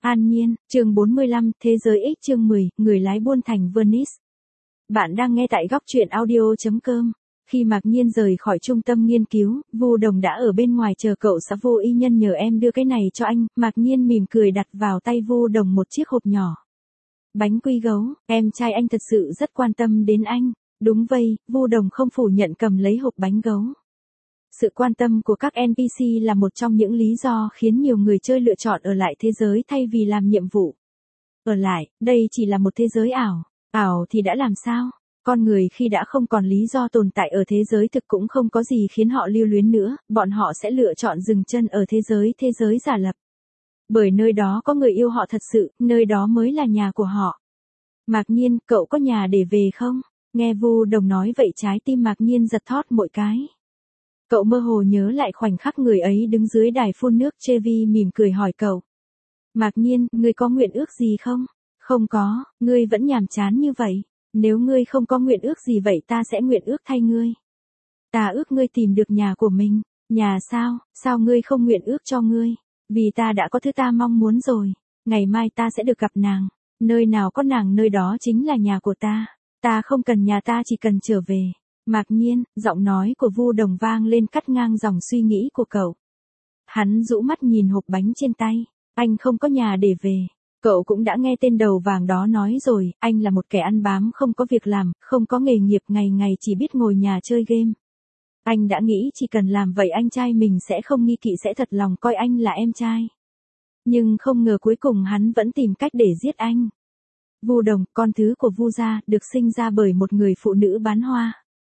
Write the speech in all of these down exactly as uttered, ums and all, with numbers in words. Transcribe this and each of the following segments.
An Nhiên, chương bốn mươi lăm, Thế giới X chương mười, người lái buôn thành Venice. Bạn đang nghe tại góc truyện audio chấm com. Khi Mạc Nhiên rời khỏi trung tâm nghiên cứu, Vu Đồng đã ở bên ngoài chờ cậu xã Vô Y Nhân nhờ em đưa cái này cho anh. Mạc Nhiên mỉm cười đặt vào tay Vu Đồng một chiếc hộp nhỏ. Bánh quy gấu, em trai anh thật sự rất quan tâm đến anh. Đúng vậy, Vu Đồng không phủ nhận cầm lấy hộp bánh gấu. Sự quan tâm của các en pê xê là một trong những lý do khiến nhiều người chơi lựa chọn ở lại thế giới thay vì làm nhiệm vụ. Ở lại, đây chỉ là một thế giới ảo. Ảo thì đã làm sao? Con người khi đã không còn lý do tồn tại ở thế giới thực cũng không có gì khiến họ lưu luyến nữa, bọn họ sẽ lựa chọn dừng chân ở thế giới thế giới giả lập. Bởi nơi đó có người yêu họ thật sự, nơi đó mới là nhà của họ. Mạc Nhiên, cậu có nhà để về không? Nghe Vu Đồng nói vậy trái tim Mạc Nhiên giật thót mỗi cái. Cậu mơ hồ nhớ lại khoảnh khắc người ấy đứng dưới đài phun nước Chevy mỉm cười hỏi cậu. Mạc Nhiên, ngươi có nguyện ước gì không? Không có, ngươi vẫn nhàm chán như vậy. Nếu ngươi không có nguyện ước gì vậy ta sẽ nguyện ước thay ngươi. Ta ước ngươi tìm được nhà của mình. Nhà sao, sao ngươi không nguyện ước cho ngươi? Vì ta đã có thứ ta mong muốn rồi. Ngày mai ta sẽ được gặp nàng. Nơi nào có nàng nơi đó chính là nhà của ta. Ta không cần nhà ta chỉ cần trở về. Mạc Nhiên, giọng nói của Vu Đồng vang lên cắt ngang dòng suy nghĩ của cậu. Hắn rũ mắt nhìn hộp bánh trên tay. Anh không có nhà để về. Cậu cũng đã nghe tên đầu vàng đó nói rồi, anh là một kẻ ăn bám không có việc làm, không có nghề nghiệp ngày ngày chỉ biết ngồi nhà chơi game. Anh đã nghĩ chỉ cần làm vậy anh trai mình sẽ không nghi kỵ sẽ thật lòng coi anh là em trai. Nhưng không ngờ cuối cùng hắn vẫn tìm cách để giết anh. Vu Đồng, con thứ của Vu gia, được sinh ra bởi một người phụ nữ bán hoa.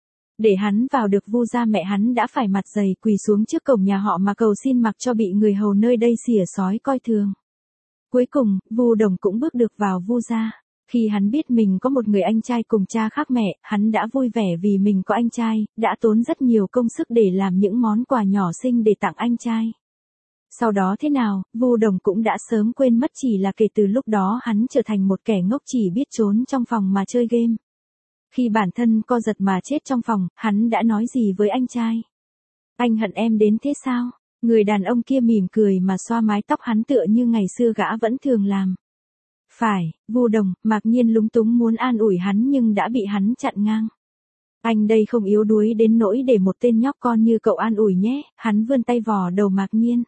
Để hắn vào được Vu gia mẹ hắn đã phải mặt dày quỳ xuống trước cổng nhà họ mà cầu xin mặc cho bị người hầu nơi đây xỉa xói coi thường. Cuối cùng, Vu Đồng cũng bước được vào Vu gia. Khi hắn biết mình có một người anh trai cùng cha khác mẹ, hắn đã vui vẻ vì mình có anh trai, đã tốn rất nhiều công sức để làm những món quà nhỏ xinh để tặng anh trai. Sau đó thế nào, Vu Đồng cũng đã sớm quên mất chỉ là kể từ lúc đó hắn trở thành một kẻ ngốc chỉ biết trốn trong phòng mà chơi game. Khi bản thân co giật mà chết trong phòng, hắn đã nói gì với anh trai? Anh hận em đến thế sao? Người đàn ông kia mỉm cười mà xoa mái tóc hắn tựa như ngày xưa gã vẫn thường làm. Phải, Vu Đồng, Mạc Nhiên lúng túng muốn an ủi hắn nhưng đã bị hắn chặn ngang. Anh đây không yếu đuối đến nỗi để một tên nhóc con như cậu an ủi nhé, hắn vươn tay vò đầu Mạc Nhiên.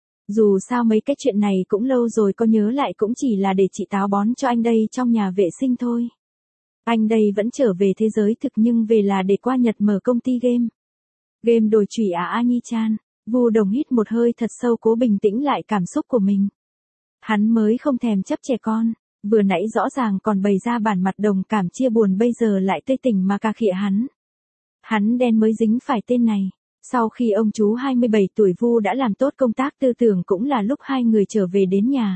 Dù sao mấy cái chuyện này cũng lâu rồi có nhớ lại cũng chỉ là để chị táo bón cho anh đây trong nhà vệ sinh thôi. Anh đây vẫn trở về thế giới thực nhưng về là để qua Nhật mở công ty game. Game đồi chủy à A Nhi Chan. Vu Đồng hít một hơi thật sâu cố bình tĩnh lại cảm xúc của mình. Hắn mới không thèm chấp trẻ con, vừa nãy rõ ràng còn bày ra bản mặt đồng cảm chia buồn bây giờ lại tươi tỉnh mà cà khịa hắn. Hắn đen mới dính phải tên này. Sau khi ông chú hai mươi bảy tuổi Vu đã làm tốt công tác tư tưởng cũng là lúc hai người trở về đến nhà.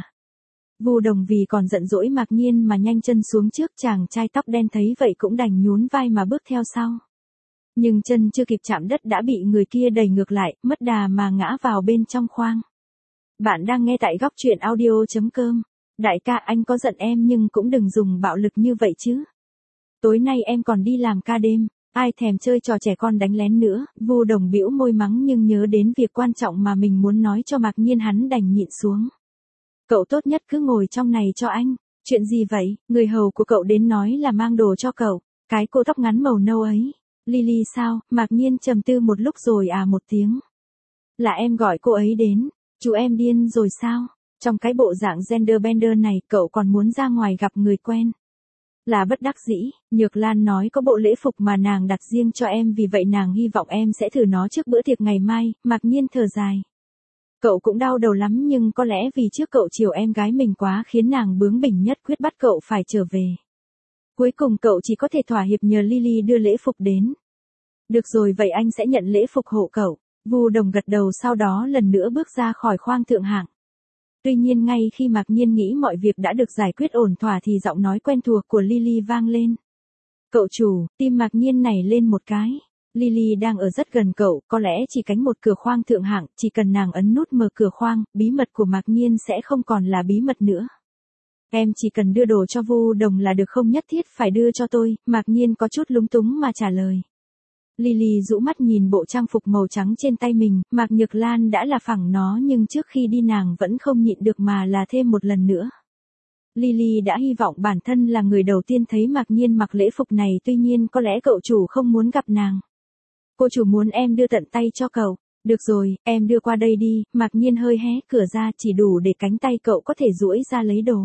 Vu Đồng vì còn giận dỗi Mạc Nhiên mà nhanh chân xuống trước chàng trai tóc đen thấy vậy cũng đành nhún vai mà bước theo sau. Nhưng chân chưa kịp chạm đất đã bị người kia đẩy ngược lại, mất đà mà ngã vào bên trong khoang. Bạn đang nghe tại góc truyện audio chấm com. Đại ca anh có giận em nhưng cũng đừng dùng bạo lực như vậy chứ. Tối nay em còn đi làm ca đêm, ai thèm chơi trò trẻ con đánh lén nữa. Vu Đồng bĩu môi mắng nhưng nhớ đến việc quan trọng mà mình muốn nói cho Mạc Nhiên hắn đành nhịn xuống. Cậu tốt nhất cứ ngồi trong này cho anh. Chuyện gì vậy? Người hầu của cậu đến nói là mang đồ cho cậu. Cái cô tóc ngắn màu nâu ấy. Lily sao? Mạc Nhiên trầm tư một lúc rồi à một tiếng. Là em gọi cô ấy đến. Chú em điên rồi sao? Trong cái bộ dạng gender bender này cậu còn muốn ra ngoài gặp người quen. Là bất đắc dĩ, Nhược Lan nói có bộ lễ phục mà nàng đặt riêng cho em vì vậy nàng hy vọng em sẽ thử nó trước bữa tiệc ngày mai. Mạc Nhiên thở dài. Cậu cũng đau đầu lắm nhưng có lẽ vì trước cậu chiều em gái mình quá khiến nàng bướng bỉnh nhất quyết bắt cậu phải trở về. Cuối cùng cậu chỉ có thể thỏa hiệp nhờ Lily đưa lễ phục đến. Được rồi vậy anh sẽ nhận lễ phục hộ cậu. Vu Đồng gật đầu sau đó lần nữa bước ra khỏi khoang thượng hạng. Tuy nhiên ngay khi Mạc Nhiên nghĩ mọi việc đã được giải quyết ổn thỏa thì giọng nói quen thuộc của Lily vang lên. Cậu chủ, tim Mạc Nhiên nảy lên một cái. Lily đang ở rất gần cậu, có lẽ chỉ cánh một cửa khoang thượng hạng, chỉ cần nàng ấn nút mở cửa khoang, bí mật của Mạc Nhiên sẽ không còn là bí mật nữa. Em chỉ cần đưa đồ cho Vu Đồng là được không nhất thiết phải đưa cho tôi, Mạc Nhiên có chút lúng túng mà trả lời. Lily rũ mắt nhìn bộ trang phục màu trắng trên tay mình, Mạc Nhược Lan đã là phẳng nó nhưng trước khi đi nàng vẫn không nhịn được mà là thêm một lần nữa. Lily đã hy vọng bản thân là người đầu tiên thấy Mạc Nhiên mặc lễ phục này, tuy nhiên có lẽ cậu chủ không muốn gặp nàng. Cô chủ muốn em đưa tận tay cho cậu. Được rồi, em đưa qua đây đi. Mạc Nhiên hơi hé cửa ra chỉ đủ để cánh tay cậu có thể duỗi ra lấy đồ.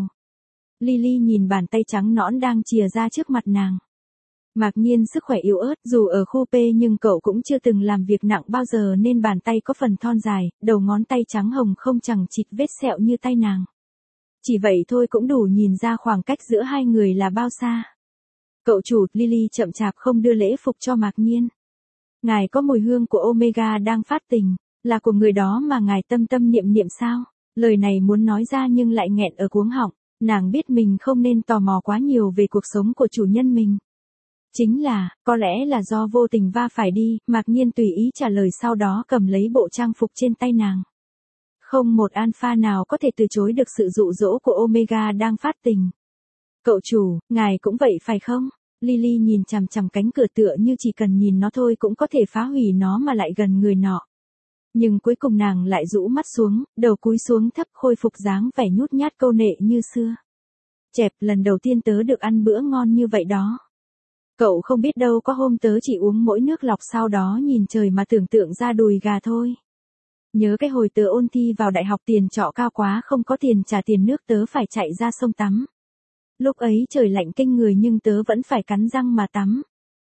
Lily nhìn bàn tay trắng nõn đang chìa ra trước mặt nàng. Mạc Nhiên sức khỏe yếu ớt, dù ở khu P nhưng cậu cũng chưa từng làm việc nặng bao giờ nên bàn tay có phần thon dài, đầu ngón tay trắng hồng không chằng chịt vết sẹo như tay nàng. Chỉ vậy thôi cũng đủ nhìn ra khoảng cách giữa hai người là bao xa. Cậu chủ, Lily chậm chạp không đưa lễ phục cho Mạc Nhiên. Ngài có mùi hương của Omega đang phát tình, là của người đó mà ngài tâm tâm niệm niệm sao? Lời này muốn nói ra nhưng lại nghẹn ở cuống họng, nàng biết mình không nên tò mò quá nhiều về cuộc sống của chủ nhân mình. Chính là, có lẽ là do vô tình va phải đi, Mạc Nhiên tùy ý trả lời sau đó cầm lấy bộ trang phục trên tay nàng. Không một alpha nào có thể từ chối được sự dụ dỗ của Omega đang phát tình. Cậu chủ, ngài cũng vậy phải không? Lily nhìn chằm chằm cánh cửa tựa như chỉ cần nhìn nó thôi cũng có thể phá hủy nó mà lại gần người nọ. Nhưng cuối cùng nàng lại rũ mắt xuống, đầu cúi xuống thấp khôi phục dáng vẻ nhút nhát câu nệ như xưa. Chẹp, lần đầu tiên tớ được ăn bữa ngon như vậy đó. Cậu không biết đâu, có hôm tớ chỉ uống mỗi nước lọc sau đó nhìn trời mà tưởng tượng ra đùi gà thôi. Nhớ cái hồi tớ ôn thi vào đại học tiền trọ cao quá không có tiền trả tiền nước tớ phải chạy ra sông tắm. Lúc ấy trời lạnh kinh người nhưng tớ vẫn phải cắn răng mà tắm.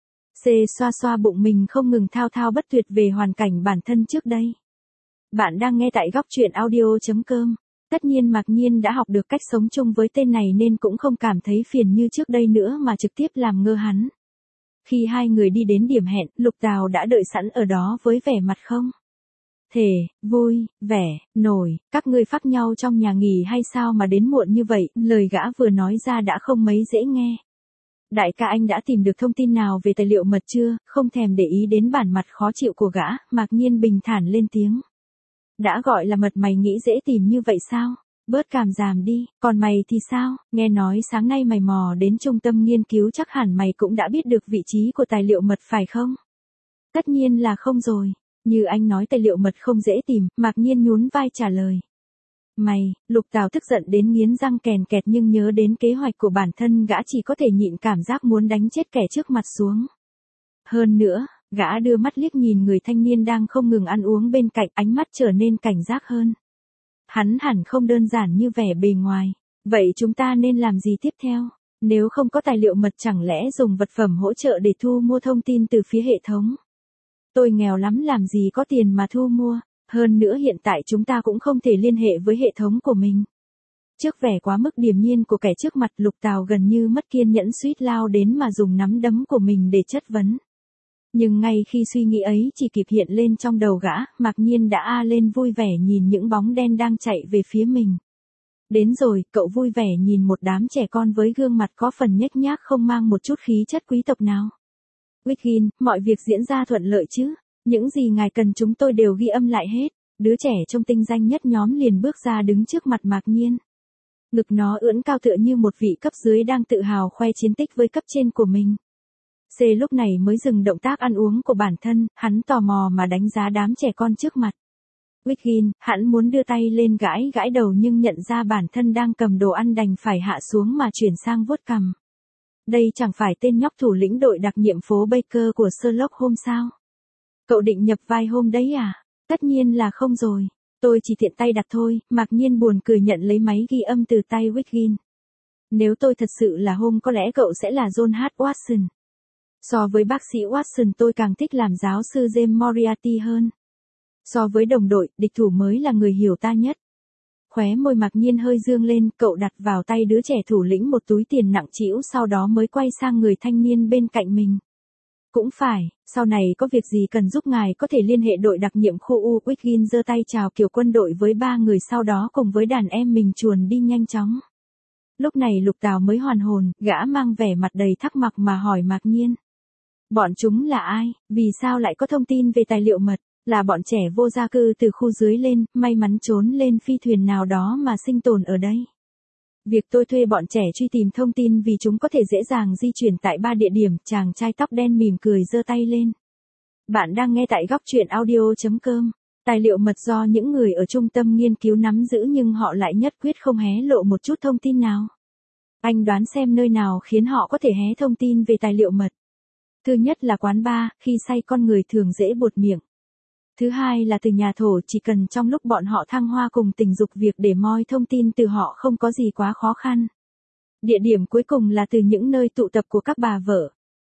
C xoa xoa bụng mình không ngừng thao thao bất tuyệt về hoàn cảnh bản thân trước đây. Bạn đang nghe tại góc truyện audio chấm com. Tất nhiên Mạc Nhiên đã học được cách sống chung với tên này nên cũng không cảm thấy phiền như trước đây nữa mà trực tiếp làm ngơ hắn. Khi hai người đi đến điểm hẹn, Lục Tào đã đợi sẵn ở đó với vẻ mặt không thể, vui, vẻ, nổi, các ngươi phác nhau trong nhà nghỉ hay sao mà đến muộn như vậy, lời gã vừa nói ra đã không mấy dễ nghe. Đại ca anh đã tìm được thông tin nào về tài liệu mật chưa, không thèm để ý đến bản mặt khó chịu của gã, Mạc Nhiên bình thản lên tiếng. Đã gọi là mật mày nghĩ dễ tìm như vậy sao? Bớt cảm giảm đi, còn mày thì sao? Nghe nói sáng nay mày mò đến trung tâm nghiên cứu chắc hẳn mày cũng đã biết được vị trí của tài liệu mật phải không? Tất nhiên là không rồi. Như anh nói tài liệu mật không dễ tìm, Mạc Nhiên nhún vai trả lời. Mày, Lục Tào tức giận đến nghiến răng kèn kẹt nhưng nhớ đến kế hoạch của bản thân gã chỉ có thể nhịn cảm giác muốn đánh chết kẻ trước mặt xuống. Hơn nữa, gã đưa mắt liếc nhìn người thanh niên đang không ngừng ăn uống bên cạnh, ánh mắt trở nên cảnh giác hơn. Hắn hẳn không đơn giản như vẻ bề ngoài. Vậy chúng ta nên làm gì tiếp theo? Nếu không có tài liệu mật chẳng lẽ dùng vật phẩm hỗ trợ để thu mua thông tin từ phía hệ thống? Tôi nghèo lắm làm gì có tiền mà thu mua, hơn nữa hiện tại chúng ta cũng không thể liên hệ với hệ thống của mình. Trước vẻ quá mức điềm nhiên của kẻ trước mặt, Lục Tào gần như mất kiên nhẫn suýt lao đến mà dùng nắm đấm của mình để chất vấn. Nhưng ngay khi suy nghĩ ấy chỉ kịp hiện lên trong đầu gã, Mạc Nhiên đã a lên vui vẻ nhìn những bóng đen đang chạy về phía mình. Đến rồi, cậu vui vẻ nhìn một đám trẻ con với gương mặt có phần nhếch nhác không mang một chút khí chất quý tộc nào. Wiggin, mọi việc diễn ra thuận lợi chứ? Những gì ngài cần chúng tôi đều ghi âm lại hết. Đứa trẻ trong tinh danh nhất nhóm liền bước ra đứng trước mặt Mạc Nhiên. Ngực nó ưỡn cao tựa như một vị cấp dưới đang tự hào khoe chiến tích với cấp trên của mình. C lúc này mới dừng động tác ăn uống của bản thân, hắn tò mò mà đánh giá đám trẻ con trước mặt. Wiggin, hắn muốn đưa tay lên gãi gãi đầu nhưng nhận ra bản thân đang cầm đồ ăn đành phải hạ xuống mà chuyển sang vuốt cằm. Đây chẳng phải tên nhóc thủ lĩnh đội đặc nhiệm phố Baker của Sherlock Holmes sao? Cậu định nhập vai hôm đấy à? Tất nhiên là không rồi. Tôi chỉ tiện tay đặt thôi, Mạc Nhiên buồn cười nhận lấy máy ghi âm từ tay Wiggin. Nếu tôi thật sự là Holmes có lẽ cậu sẽ là John H. Watson. So với bác sĩ Watson tôi càng thích làm giáo sư James Moriarty hơn. So với đồng đội, địch thủ mới là người hiểu ta nhất. Khóe môi Mạc Nhiên hơi dương lên, cậu đặt vào tay đứa trẻ thủ lĩnh một túi tiền nặng trĩu sau đó mới quay sang người thanh niên bên cạnh mình. Cũng phải, sau này có việc gì cần giúp ngài có thể liên hệ đội đặc nhiệm khu U. Wiggin giơ tay chào kiểu quân đội với ba người sau đó cùng với đàn em mình chuồn đi nhanh chóng. Lúc này Lục Tào mới hoàn hồn, gã mang vẻ mặt đầy thắc mắc mà hỏi Mạc Nhiên. Bọn chúng là ai, vì sao lại có thông tin về tài liệu mật? Là bọn trẻ vô gia cư từ khu dưới lên, may mắn trốn lên phi thuyền nào đó mà sinh tồn ở đây. Việc tôi thuê bọn trẻ truy tìm thông tin vì chúng có thể dễ dàng di chuyển tại ba địa điểm, chàng trai tóc đen mỉm cười giơ tay lên. Bạn đang nghe tại góc truyện audio chấm com. Tài liệu mật do những người ở trung tâm nghiên cứu nắm giữ nhưng họ lại nhất quyết không hé lộ một chút thông tin nào. Anh đoán xem nơi nào khiến họ có thể hé thông tin về tài liệu mật. Thứ nhất là quán bar, khi say con người thường dễ buột miệng. Thứ hai là từ nhà thổ, chỉ cần trong lúc bọn họ thăng hoa cùng tình dục việc để moi thông tin từ họ không có gì quá khó khăn. Địa điểm cuối cùng là từ những nơi tụ tập của các bà vợ.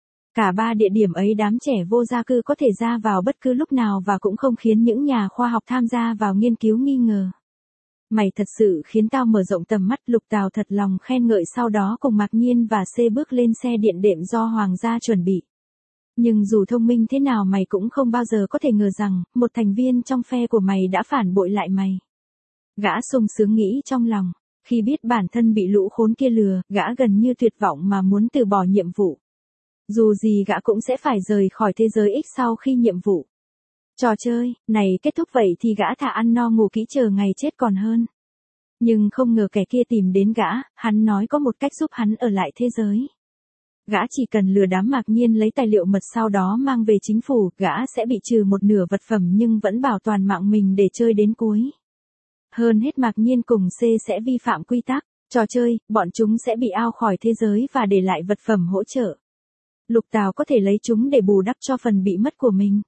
Cả ba địa điểm ấy đám trẻ vô gia cư có thể ra vào bất cứ lúc nào và cũng không khiến những nhà khoa học tham gia vào nghiên cứu nghi ngờ. Mày thật sự khiến tao mở rộng tầm mắt, Lục Tào thật lòng khen ngợi, sau đó cùng Mạc Nhiên và C bước lên xe điện đệm do Hoàng gia chuẩn bị. Nhưng dù thông minh thế nào mày cũng không bao giờ có thể ngờ rằng, một thành viên trong phe của mày đã phản bội lại mày. Gã sung sướng nghĩ trong lòng, khi biết bản thân bị lũ khốn kia lừa, gã gần như tuyệt vọng mà muốn từ bỏ nhiệm vụ. Dù gì gã cũng sẽ phải rời khỏi thế giới X sau khi nhiệm vụ. Trò chơi này kết thúc vậy thì gã thà ăn no ngủ kỹ chờ ngày chết còn hơn. Nhưng không ngờ kẻ kia tìm đến gã, hắn nói có một cách giúp hắn ở lại thế giới. Gã chỉ cần lừa đám Mạc Nhiên lấy tài liệu mật sau đó mang về chính phủ, gã sẽ bị trừ một nửa vật phẩm nhưng vẫn bảo toàn mạng mình để chơi đến cuối. Hơn hết Mạc Nhiên cùng C sẽ vi phạm quy tắc trò chơi, bọn chúng sẽ bị out khỏi thế giới và để lại vật phẩm hỗ trợ. Lục Tào có thể lấy chúng để bù đắp cho phần bị mất của mình.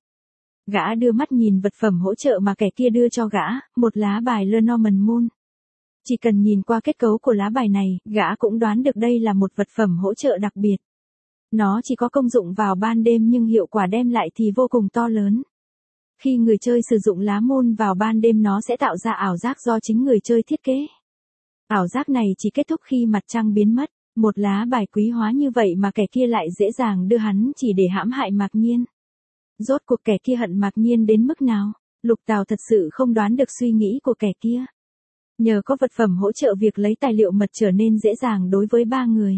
Gã đưa mắt nhìn vật phẩm hỗ trợ mà kẻ kia đưa cho gã, một lá bài Lenormand Moon. Chỉ cần nhìn qua kết cấu của lá bài này, gã cũng đoán được đây là một vật phẩm hỗ trợ đặc biệt. Nó chỉ có công dụng vào ban đêm nhưng hiệu quả đem lại thì vô cùng to lớn. Khi người chơi sử dụng lá môn vào ban đêm nó sẽ tạo ra ảo giác do chính người chơi thiết kế. Ảo giác này chỉ kết thúc khi mặt trăng biến mất. Một lá bài quý hóa như vậy mà kẻ kia lại dễ dàng đưa hắn chỉ để hãm hại Mạc Nhiên. Rốt cuộc kẻ kia hận Mạc Nhiên đến mức nào? Lục Tào thật sự không đoán được suy nghĩ của kẻ kia. Nhờ có vật phẩm hỗ trợ việc lấy tài liệu mật trở nên dễ dàng đối với ba người.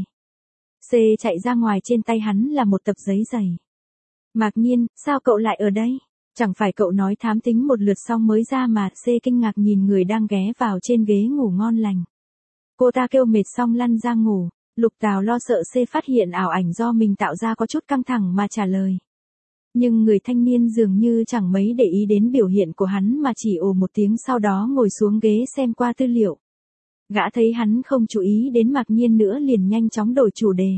C chạy ra ngoài, trên tay hắn là một tập giấy dày. Mạc Nhiên, sao cậu lại ở đây? Chẳng phải cậu nói thám tính một lượt xong mới ra mà? C kinh ngạc nhìn người đang ghé vào trên ghế ngủ ngon lành. Cô ta kêu mệt xong lăn ra ngủ. Lục Tào lo sợ C phát hiện ảo ảnh do mình tạo ra có chút căng thẳng mà trả lời. Nhưng người thanh niên dường như chẳng mấy để ý đến biểu hiện của hắn mà chỉ ồ một tiếng, sau đó ngồi xuống ghế xem qua tư liệu. Gã thấy hắn không chú ý đến Mạc Nhiên nữa liền nhanh chóng đổi chủ đề.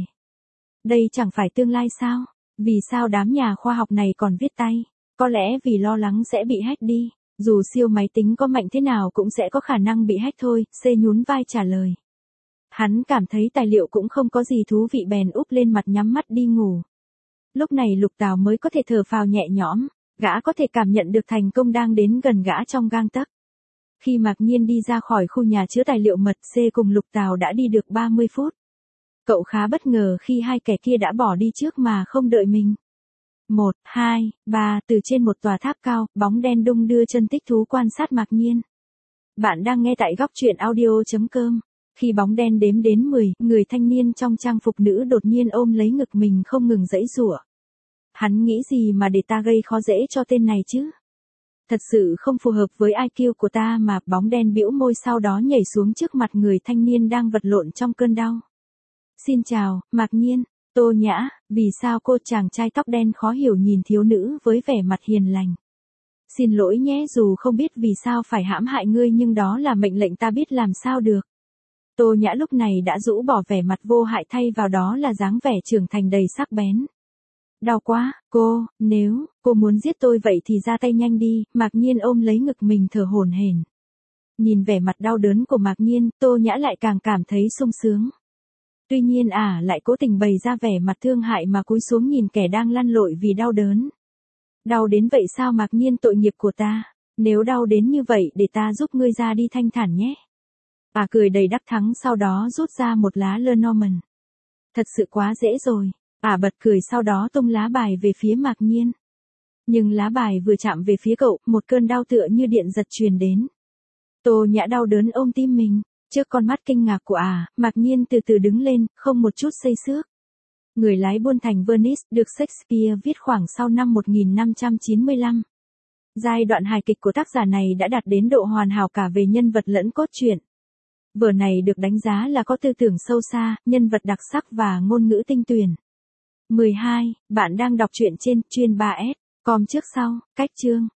Đây chẳng phải tương lai sao? Vì sao đám nhà khoa học này còn viết tay? Có lẽ vì lo lắng sẽ bị hack đi. Dù siêu máy tính có mạnh thế nào cũng sẽ có khả năng bị hack thôi, C nhún vai trả lời. Hắn cảm thấy tài liệu cũng không có gì thú vị bèn úp lên mặt nhắm mắt đi ngủ. Lúc này Lục Tào mới có thể thở phào nhẹ nhõm, gã có thể cảm nhận được thành công đang đến gần gã trong gang tấc. Khi Mạc Nhiên đi ra khỏi khu nhà chứa tài liệu mật, C cùng Lục Tào đã đi được ba mươi phút. Cậu khá bất ngờ khi hai kẻ kia đã bỏ đi trước mà không đợi mình. Một, hai, ba, từ trên một tòa tháp cao, bóng đen đung đưa chân thích thú quan sát Mạc Nhiên. Bạn đang nghe tại góc truyện audio chấm com. Khi bóng đen đếm đến mười, người thanh niên trong trang phục nữ đột nhiên ôm lấy ngực mình không ngừng giãy giụa. Hắn nghĩ gì mà để ta gây khó dễ cho tên này chứ? Thật sự không phù hợp với i kiu của ta mà. Bóng đen bĩu môi sau đó nhảy xuống trước mặt người thanh niên đang vật lộn trong cơn đau. Xin chào, Mạc Nhiên, Tô Nhã, vì sao cô? Chàng trai tóc đen khó hiểu nhìn thiếu nữ với vẻ mặt hiền lành. Xin lỗi nhé, dù không biết vì sao phải hãm hại ngươi nhưng đó là mệnh lệnh, ta biết làm sao được. Tô Nhã lúc này đã rũ bỏ vẻ mặt vô hại thay vào đó là dáng vẻ trưởng thành đầy sắc bén. Đau quá, cô, nếu cô muốn giết tôi vậy thì ra tay nhanh đi. Mạc Nhiên ôm lấy ngực mình thở hổn hển. Nhìn vẻ mặt đau đớn của Mạc Nhiên, Tô Nhã lại càng cảm thấy sung sướng. Tuy nhiên ả à, lại cố tình bày ra vẻ mặt thương hại mà cúi xuống nhìn kẻ đang lăn lội vì đau đớn. Đau đến vậy sao Mạc Nhiên, tội nghiệp của ta? Nếu đau đến như vậy để ta giúp ngươi ra đi thanh thản nhé. Ả à, cười đầy đắc thắng sau đó rút ra một lá Lenormand. Thật sự quá dễ rồi. Ả à, bật cười sau đó tung lá bài về phía Mạc Nhiên. Nhưng lá bài vừa chạm về phía cậu, một cơn đau tựa như điện giật truyền đến. Tô Nhã đau đớn ôm tim mình. Trước con mắt kinh ngạc của Ả, à, Mạc Nhiên từ từ đứng lên, không một chút xây xước. Người lái buôn thành Venice được Shakespeare viết khoảng sau năm một nghìn năm trăm chín mươi lăm. Giai đoạn hài kịch của tác giả này đã đạt đến độ hoàn hảo cả về nhân vật lẫn cốt truyện. Vở này được đánh giá là có tư tưởng sâu xa, nhân vật đặc sắc và ngôn ngữ tinh tuyền. mười hai. Bạn đang đọc truyện trên chuyên ba S. Com trước sau, cách chương.